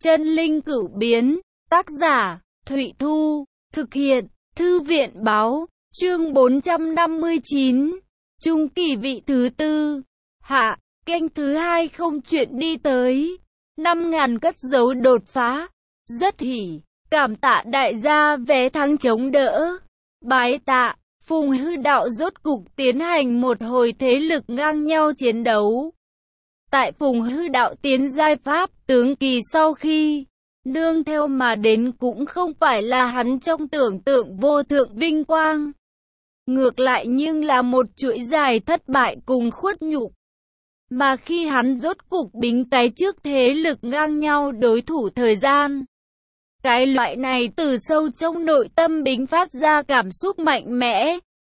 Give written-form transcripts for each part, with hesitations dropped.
Chân linh cửu biến, tác giả, Thụy Thu, thực hiện, Thư viện báo, chương 459, trung kỳ vị thứ tư, hạ, kênh thứ 2 không chuyện đi tới, 5.000 cất dấu đột phá, rất hỉ, cảm tạ đại gia vé thắng chống đỡ, bái tạ, Phùng Hư Đạo rốt cục tiến hành một hồi thế lực ngang nhau chiến đấu. Tại Phùng Hư Đạo tiến giai pháp tướng kỳ sau khi nương theo mà đến cũng không phải là hắn trong tưởng tượng vô thượng vinh quang. Ngược lại nhưng là một chuỗi dài thất bại cùng khuất nhục. Mà khi hắn rốt cục bính cái trước thế lực ngang nhau đối thủ thời gian. Cái loại này từ sâu trong nội tâm bính phát ra cảm xúc mạnh mẽ.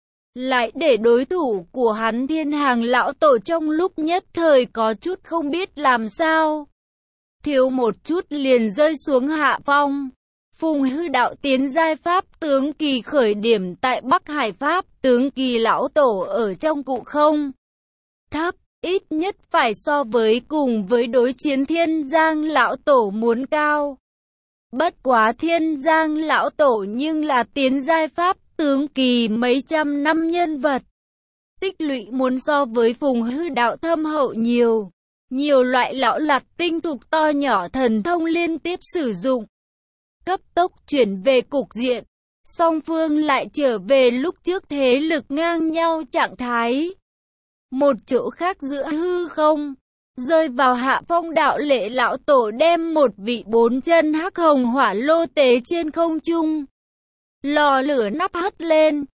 Lại để đối thủ của hắn Thiên Hàng lão tổ trong lúc nhất thời có chút không biết làm sao. Thiếu một chút liền rơi xuống hạ phong. Phùng Hư Đạo tiến giai pháp tướng kỳ khởi điểm tại Bắc Hải pháp tướng kỳ lão tổ ở trong cụ không thấp, ít nhất phải so với cùng với đối chiến Thiên Giang lão tổ muốn cao. Bất quá Thiên Giang lão tổ nhưng là tiến giai pháp tướng kỳ mấy trăm năm nhân vật. Tích lũy muốn so với Phùng Hư Đạo thâm hậu nhiều. Nhiều loại lão lặt tinh thục to nhỏ thần thông liên tiếp sử dụng. Cấp tốc chuyển về cục diện. Song phương lại trở về lúc trước thế lực ngang nhau trạng thái. Một chỗ khác giữa hư không. Rơi vào hạ phong đạo lệ lão tổ đem một vị 4 chân hắc hồng hỏa lô tế trên không trung. Lò lửa nắp hất lên.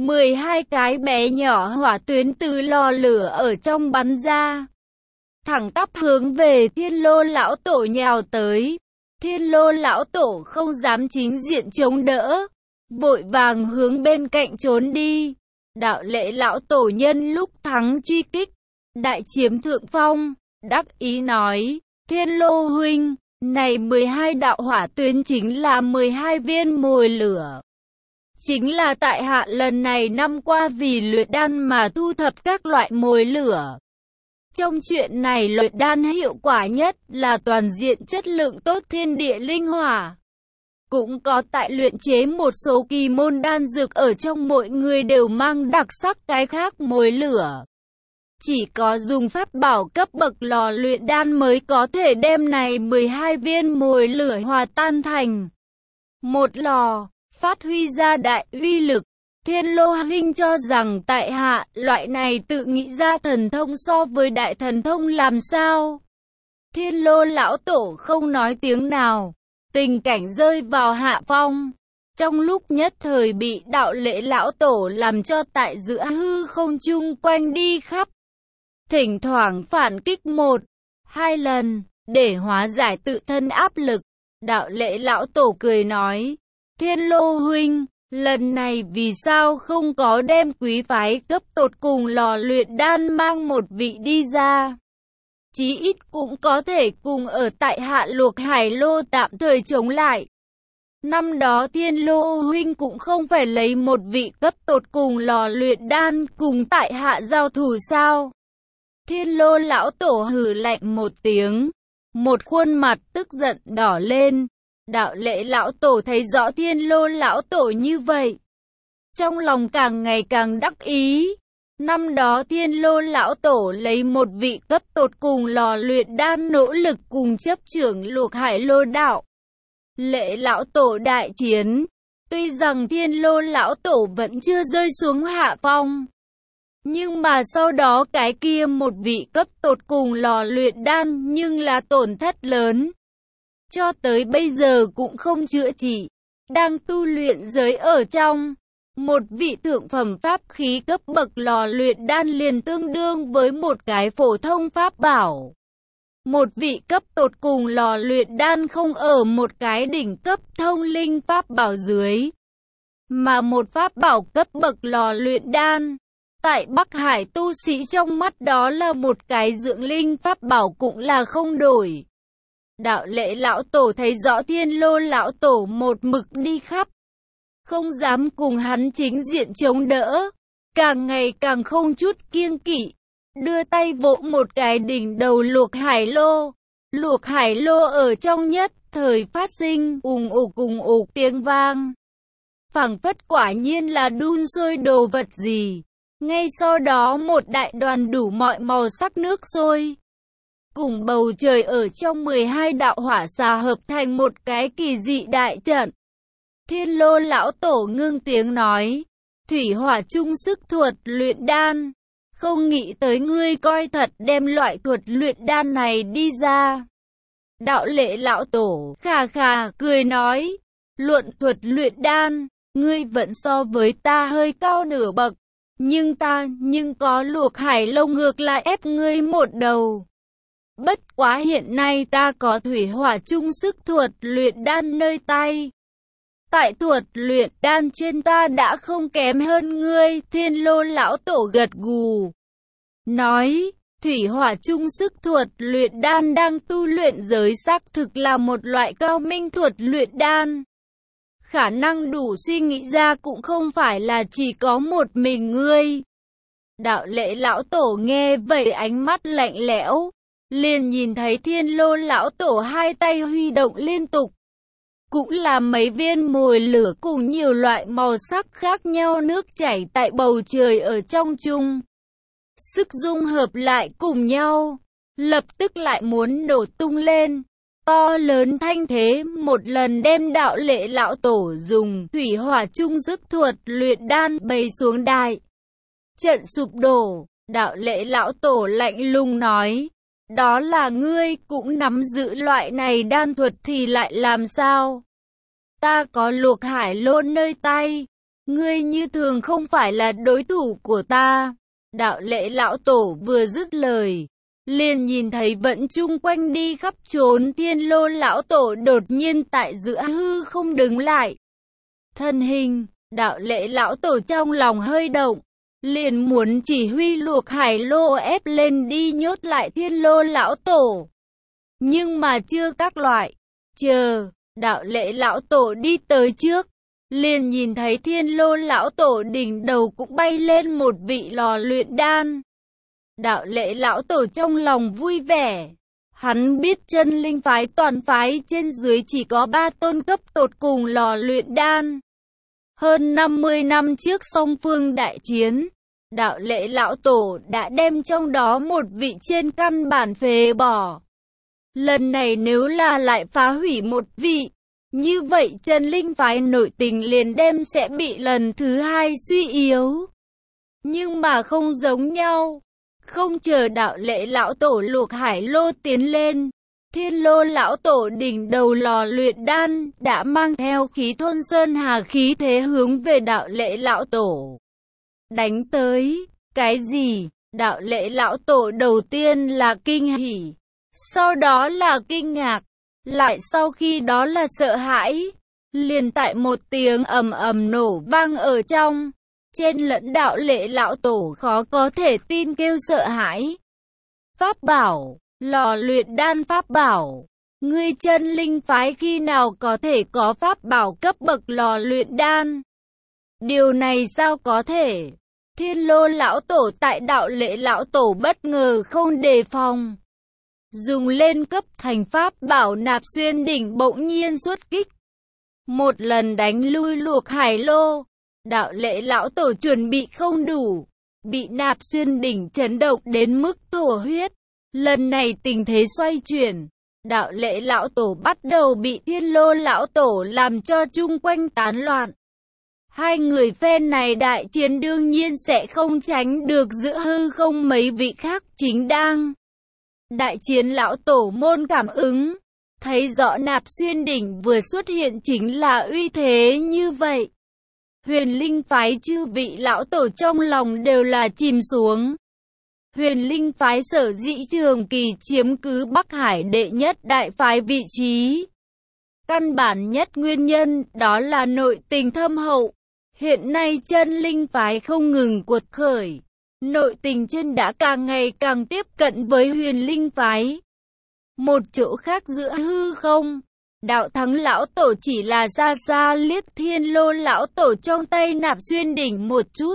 12 cái bé nhỏ hỏa tuyến từ lò lửa ở trong bắn ra. Thẳng tắp hướng về Thiên Lô lão tổ nhào tới. Thiên Lô lão tổ không dám chính diện chống đỡ. Vội vàng hướng bên cạnh trốn đi. Đạo lệ lão tổ nhân lúc thắng truy kích. Đại chiếm thượng phong. Đắc ý nói. Thiên Lô huynh. Này 12 đạo hỏa tuyến chính là 12 viên mồi lửa. Chính là tại hạ lần này năm qua vì luyện đan mà thu thập các loại mồi lửa. Trong chuyện này luyện đan hiệu quả nhất là toàn diện chất lượng tốt thiên địa linh hỏa. Cũng có tại luyện chế một số kỳ môn đan dược ở trong mỗi người đều mang đặc sắc cái khác mồi lửa. Chỉ có dùng pháp bảo cấp bậc lò luyện đan mới có thể đem này 12 viên mồi lửa hòa tan thành một lò, phát huy ra đại uy lực. Thiên Lô huynh cho rằng tại hạ loại này tự nghĩ ra thần thông so với đại thần thông làm sao? Thiên Lô lão tổ không nói tiếng nào, tình cảnh rơi vào hạ phong. Trong lúc nhất thời bị đạo lệ lão tổ làm cho tại giữa hư không chung quanh đi khắp. Thỉnh thoảng phản kích 1-2 lần, để hóa giải tự thân áp lực. Đạo lệ lão tổ cười nói, Thiên Lô huynh, lần này vì sao không có đem quý phái cấp tột cùng lò luyện đan mang một vị đi ra? Chí ít cũng có thể cùng ở tại hạ Luộc Hải Lô tạm thời chống lại. Năm đó Thiên Lô huynh cũng không phải lấy một vị cấp tột cùng lò luyện đan cùng tại hạ giao thủ sao? Thiên Lô lão tổ hừ lạnh một tiếng, một khuôn mặt tức giận đỏ lên. Đạo lệ lão tổ thấy rõ Thiên Lô lão tổ như vậy, trong lòng càng ngày càng đắc ý. Năm đó Thiên Lô lão tổ lấy một vị cấp tột cùng lò luyện đan nỗ lực cùng chấp trưởng Luộc Hải Lô đạo. Lệ lão tổ đại chiến, tuy rằng Thiên Lô lão tổ vẫn chưa rơi xuống hạ phong, nhưng mà sau đó cái kia một vị cấp tột cùng lò luyện đan nhưng là tổn thất lớn. Cho tới bây giờ cũng không chữa trị, đang tu luyện giới ở trong. Một vị thượng phẩm pháp khí cấp bậc lò luyện đan liền tương đương với một cái phổ thông pháp bảo. Một vị cấp tột cùng lò luyện đan không ở một cái đỉnh cấp thông linh pháp bảo dưới, mà một pháp bảo cấp bậc lò luyện đan. Tại Bắc Hải tu sĩ trong mắt đó là một cái dưỡng linh pháp bảo cũng là không đổi. Đạo lệ lão tổ thấy rõ Thiên Lô lão tổ một mực đi khắp, không dám cùng hắn chính diện chống đỡ, càng ngày càng không chút kiêng kỵ, đưa tay vỗ một cái đỉnh đầu Luộc Hải Lô. Luộc Hải Lô ở trong nhất thời phát sinh ùng ục tiếng vang. Phảng phất quả nhiên là đun sôi đồ vật gì. Ngay sau đó một đại đoàn đủ mọi màu sắc nước sôi cùng bầu trời ở trong 12 đạo hỏa xà hợp thành một cái kỳ dị đại trận. Thiên Lô lão tổ ngưng tiếng nói, thủy hỏa chung sức thuật luyện đan. Không nghĩ tới ngươi coi thật đem loại thuật luyện đan này đi ra. Đạo Lệ lão tổ khà khà cười nói, luận thuật luyện đan, ngươi vẫn so với ta hơi cao nửa bậc. Nhưng có luộc hải lông ngược lại ép ngươi một đầu. Bất quá hiện nay ta có thủy hỏa chung sức thuật luyện đan nơi tay. Tại thuật luyện đan trên ta đã không kém hơn ngươi. Thiên Lô lão tổ gật gù nói, thủy hỏa chung sức thuật luyện đan đang tu luyện giới xác thực là một loại cao minh thuật luyện đan. Khả năng đủ suy nghĩ ra cũng không phải là chỉ có một mình ngươi. Đạo Lệ lão tổ nghe vậy ánh mắt lạnh lẽo, liền nhìn thấy Thiên Lô lão tổ hai tay huy động liên tục. Cũng là mấy viên mồi lửa cùng nhiều loại màu sắc khác nhau nước chảy tại bầu trời ở trong chung. Sức dung hợp lại cùng nhau, lập tức lại muốn nổ tung lên. To lớn thanh thế một lần đem Đạo Lệ lão tổ dùng thủy hỏa chung sức thuật luyện đan bày xuống đại trận sụp đổ. Đạo Lệ lão tổ lạnh lùng nói, đó là ngươi cũng nắm giữ loại này đan thuật thì lại làm sao? Ta có luộc hải lô nơi tay, ngươi như thường không phải là đối thủ của ta. Đạo Lệ lão tổ vừa dứt lời, liền nhìn thấy vẫn chung quanh đi khắp trốn Thiên Lô lão tổ đột nhiên tại giữa hư không đứng lại. Thân hình, Đạo Lệ lão tổ trong lòng hơi động, liền muốn chỉ huy luộc hải lô ép lên đi nhốt lại Thiên Lô lão tổ. Nhưng mà chưa các loại, chờ, Đạo Lệ lão tổ đi tới trước, liền nhìn thấy Thiên Lô lão tổ đỉnh đầu cũng bay lên một vị lò luyện đan. Đạo Lệ lão tổ trong lòng vui vẻ. Hắn biết chân linh phái toàn phái trên dưới chỉ có 3 tôn cấp tột cùng lò luyện đan. Hơn 50 năm trước song phương đại chiến, Đạo Lệ lão tổ đã đem trong đó một vị trên căn bản phế bỏ. Lần này nếu là lại phá hủy một vị, như vậy chân linh phái nội tình liền đem sẽ bị lần thứ hai suy yếu. Nhưng mà không giống nhau. Không chờ Đạo Lệ lão tổ luộc hải lô tiến lên, Thiên Lô lão tổ đỉnh đầu lò luyện đan đã mang theo khí thôn sơn hà khí thế hướng về Đạo Lệ lão tổ đánh tới. Cái gì? Đạo Lệ lão tổ đầu tiên là kinh hỉ, sau đó là kinh ngạc, lại sau khi đó là sợ hãi. Liền tại một tiếng ầm ầm nổ vang ở trong, trên lẫn Đạo Lệ lão tổ khó có thể tin kêu sợ hãi. Pháp bảo, lò luyện đan pháp bảo. Ngươi chân linh phái khi nào có thể có pháp bảo cấp bậc lò luyện đan? Điều này sao có thể? Thiên Lô lão tổ tại Đạo Lệ lão tổ bất ngờ không đề phòng, dùng lên cấp thành pháp bảo Nạp Xuyên đỉnh bỗng nhiên xuất kích, một lần đánh lui luộc hải lô. Đạo Lệ lão tổ chuẩn bị không đủ, bị Nạp Xuyên đỉnh chấn động đến mức thổ huyết. Lần này tình thế xoay chuyển, Đạo Lệ lão tổ bắt đầu bị Thiên Lô lão tổ làm cho chung quanh tán loạn. Hai người phen này đại chiến đương nhiên sẽ không tránh được giữa hư không mấy vị khác chính đang đại chiến. Lão tổ môn cảm ứng, thấy rõ Nạp Xuyên đỉnh vừa xuất hiện chính là uy thế như vậy. Huyền Linh phái chư vị lão tổ trong lòng đều là chìm xuống. Huyền Linh phái sở dĩ trường kỳ chiếm cứ Bắc Hải đệ nhất đại phái vị trí, căn bản nhất nguyên nhân đó là nội tình thâm hậu. Hiện nay chân linh phái không ngừng cuột khởi, nội tình chân đã càng ngày càng tiếp cận với Huyền Linh phái. Một chỗ khác giữa hư không, Đạo Thắng lão tổ chỉ là xa xa liếc Thiên Lô lão tổ trong tay Nạp Xuyên đỉnh một chút.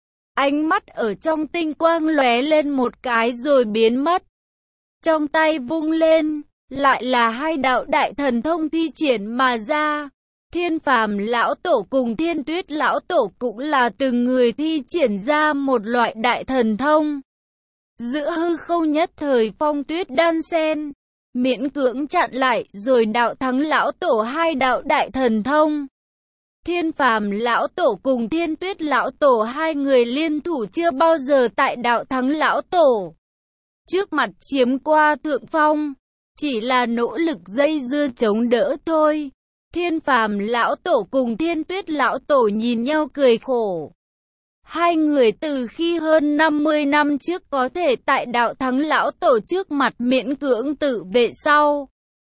Ánh mắt ở trong tinh quang lóe lên một cái rồi biến mất. Trong tay vung lên, lại là hai đạo đại thần thông thi triển mà ra. Thiên Phàm lão tổ cùng Thiên Tuyết lão tổ cũng là từng người thi triển ra một loại đại thần thông. Giữa hư không nhất thời phong tuyết đan xen, miễn cưỡng chặn lại rồi đạo thắng lão tổ hai đạo đại thần thông. Thiên Phàm lão tổ cùng Thiên Tuyết lão tổ hai người liên thủ chưa bao giờ tại đạo thắng lão tổ trước mặt chiếm qua thượng phong, chỉ là nỗ lực dây dưa chống đỡ thôi. Thiên Phàm lão tổ cùng Thiên Tuyết lão tổ nhìn nhau cười khổ. Hai người từ khi hơn 50 năm trước có thể tại đạo thắng lão tổ trước mặt miễn cưỡng tự vệ sau.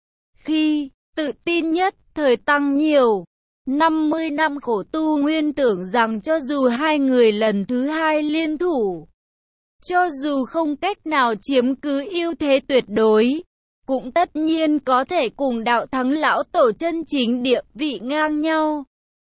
Khi tự tin nhất thời tăng nhiều. 50 năm khổ tu nguyên tưởng rằng cho dù hai người lần thứ hai liên thủ, cho dù không cách nào chiếm cứ ưu thế tuyệt đối, cũng tất nhiên có thể cùng đạo thắng lão tổ chân chính địa vị ngang nhau.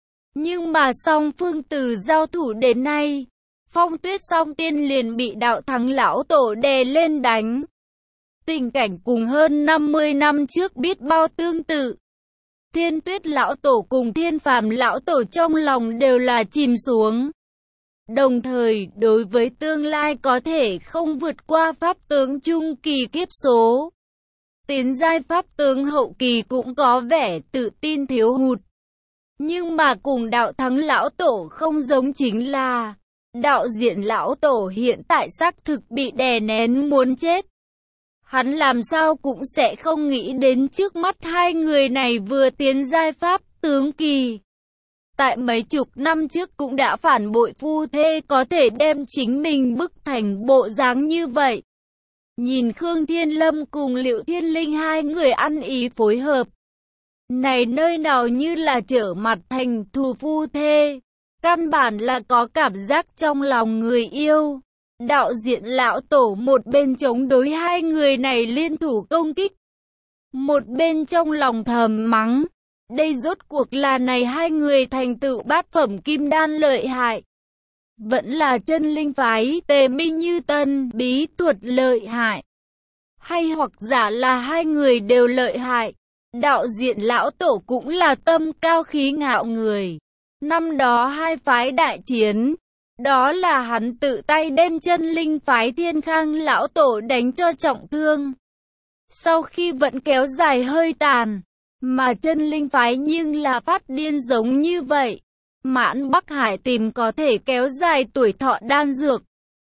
Nhưng mà song phương từ giao thủ đến nay, Phong Tuyết Song Tiên liền bị đạo thắng lão tổ đè lên đánh. Tình cảnh cùng hơn 50 năm trước biết bao tương tự. Thiên Tuyết lão tổ cùng Thiên Phàm lão tổ trong lòng đều là chìm xuống. Đồng thời, đối với tương lai có thể không vượt qua pháp tướng trung kỳ kiếp số, tiến giai pháp tướng hậu kỳ cũng có vẻ tự tin thiếu hụt. Nhưng mà cùng đạo thắng lão tổ không giống chính là, đạo diện lão tổ hiện tại xác thực bị đè nén muốn chết. Hắn làm sao cũng sẽ không nghĩ đến trước mắt hai người này vừa tiến giai pháp tướng kỳ. Tại mấy chục năm trước cũng đã phản bội phu thê có thể đem chính mình bức thành bộ dáng như vậy. Nhìn Khương Thiên Lâm cùng Liệu Thiên Linh hai người ăn ý phối hợp. Này nơi nào như là trở mặt thành thù phu thê. Căn bản là có cảm giác trong lòng người yêu. Đạo diện lão tổ một bên chống đối hai người này liên thủ công kích. Một bên trong lòng thầm mắng. Đây rốt cuộc là này hai người thành tựu bát phẩm kim đan lợi hại. Vẫn là chân linh phái Tề Minh Như Tân bí thuật lợi hại. Hay hoặc giả là hai người đều lợi hại. Đạo diện lão tổ cũng là tâm cao khí ngạo người. Năm đó hai phái đại chiến. Đó là hắn tự tay đem chân linh phái Thiên Khang lão tổ đánh cho trọng thương. Sau khi vẫn kéo dài hơi tàn. Mà chân linh phái nhưng là phát điên giống như vậy. Mãn Bắc Hải tìm có thể kéo dài tuổi thọ đan dược.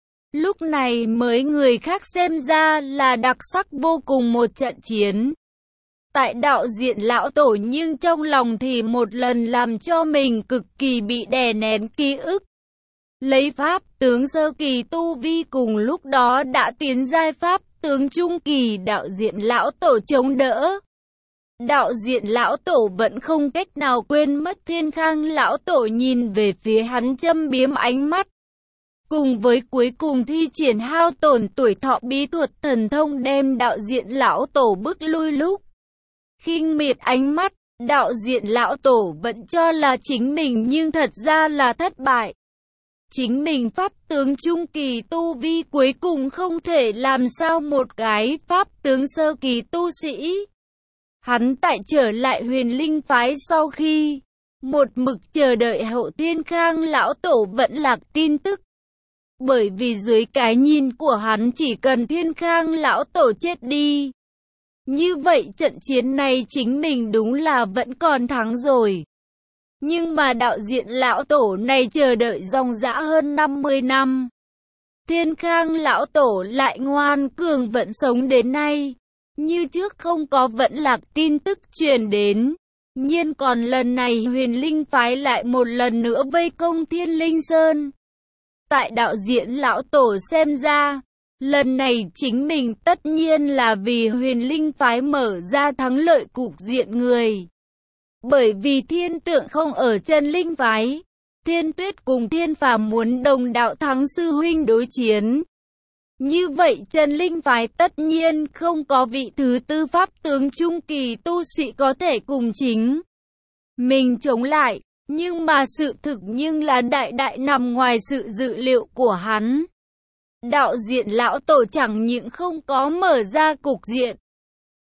Lúc này mới người khác xem ra là đặc sắc vô cùng một trận chiến. Tại đạo diện lão tổ nhưng trong lòng thì một lần làm cho mình cực kỳ bị đè nén ký ức. Lấy pháp tướng sơ kỳ tu vi cùng lúc đó đã tiến giai pháp tướng trung kỳ đạo diện lão tổ chống đỡ. Đạo diện lão tổ vẫn không cách nào quên mất Thiên Khang lão tổ nhìn về phía hắn châm biếm ánh mắt. Cùng với cuối cùng thi triển hao tổn tuổi thọ bí thuật thần thông đem đạo diện lão tổ bức lui lúc. Khinh miệt ánh mắt, đạo diện lão tổ vẫn cho là chính mình nhưng thật ra là thất bại. Chính mình pháp tướng trung kỳ tu vi cuối cùng không thể làm sao một cái pháp tướng sơ kỳ tu sĩ. Hắn tại trở lại Huyền Linh phái sau khi một mực chờ đợi Hậu Thiên Khang lão tổ vẫn lạc tin tức. Bởi vì dưới cái nhìn của hắn chỉ cần Thiên Khang lão tổ chết đi. Như vậy trận chiến này chính mình đúng là vẫn còn thắng rồi. Nhưng mà đạo diện lão tổ này chờ đợi dòng dã hơn 50 năm. Thiên Khang lão tổ lại ngoan cường vẫn sống đến nay. Như trước không có vẫn lạc tin tức truyền đến. Nhưng còn lần này Huyền Linh phái lại một lần nữa vây công Thiên Linh Sơn. Tại đạo diễn lão tổ xem ra, lần này chính mình tất nhiên là vì Huyền Linh phái mở ra thắng lợi cục diện người. Bởi vì Thiên Tượng không ở chân linh phái, Thiên Tuyết cùng Thiên Phàm muốn đồng đạo thắng sư huynh đối chiến. Như vậy chân linh phái tất nhiên không có vị thứ tư pháp tướng trung kỳ tu sĩ có thể cùng chính mình chống lại. Nhưng mà sự thực nhưng là đại đại nằm ngoài sự dự liệu của hắn. Đạo diện lão tổ chẳng những không có mở ra cục diện,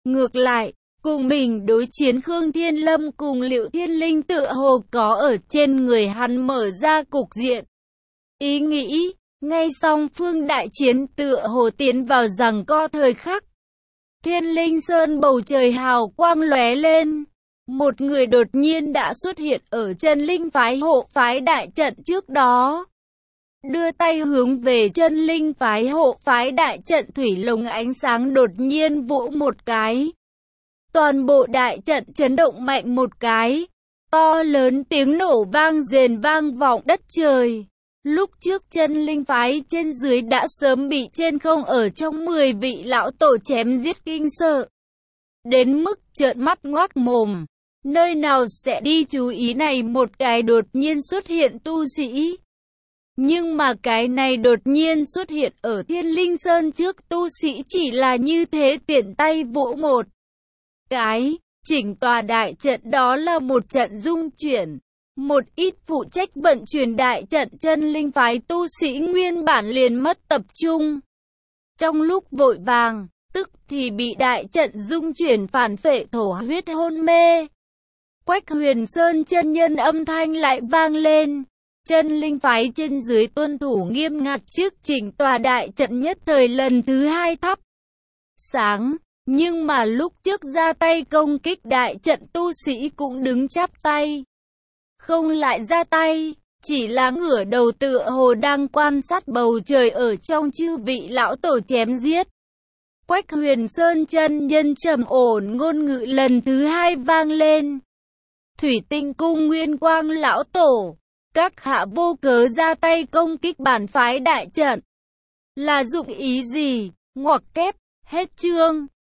Ngược lại, cùng mình đối chiến Khương Thiên Lâm cùng Liệu Thiên Linh tựa hồ có ở trên người hắn mở ra cục diện. Ý nghĩ, ngay song phương đại chiến tựa hồ tiến vào giằng co thời khắc. Thiên Linh Sơn bầu trời hào quang lóe lên. Một người đột nhiên đã xuất hiện ở chân linh phái hộ phái đại trận trước đó. Đưa tay hướng về chân linh phái hộ phái đại trận thủy lồng ánh sáng đột nhiên vỗ một cái. Toàn bộ đại trận chấn động mạnh một cái. To lớn tiếng nổ vang rền vang vọng đất trời. Lúc trước chân linh phái trên dưới đã sớm bị trên không ở trong 10 vị lão tổ chém giết kinh sợ. Đến mức trợn mắt ngoác mồm. Nơi nào sẽ đi chú ý này một cái đột nhiên xuất hiện tu sĩ. Nhưng mà cái này đột nhiên xuất hiện ở Thiên Linh Sơn trước tu sĩ chỉ là như thế tiện tay vỗ một cái. Chỉnh tòa đại trận đó là một trận dung chuyển. Một ít phụ trách vận chuyển đại trận chân linh phái tu sĩ nguyên bản liền mất tập trung. Trong lúc vội vàng, tức thì bị đại trận dung chuyển phản phệ thổ huyết hôn mê. Quách Huyền Sơn chân nhân âm thanh lại vang lên. Chân linh phái trên dưới tuân thủ nghiêm ngặt trước chỉnh tòa đại trận nhất thời lần thứ 2 thắp sáng. Nhưng mà lúc trước ra tay công kích đại trận tu sĩ cũng đứng chắp tay. Không lại ra tay, chỉ là ngửa đầu tựa hồ đang quan sát bầu trời ở trong chư vị lão tổ chém giết. Quách Huyền Sơn chân nhân trầm ổn ngôn ngữ lần thứ 2 vang lên. Thủy Tinh Cung Nguyên Quang lão tổ, các hạ vô cớ ra tay công kích bản phái đại trận. Là dụng ý gì? Ngoặc kép, hết chương.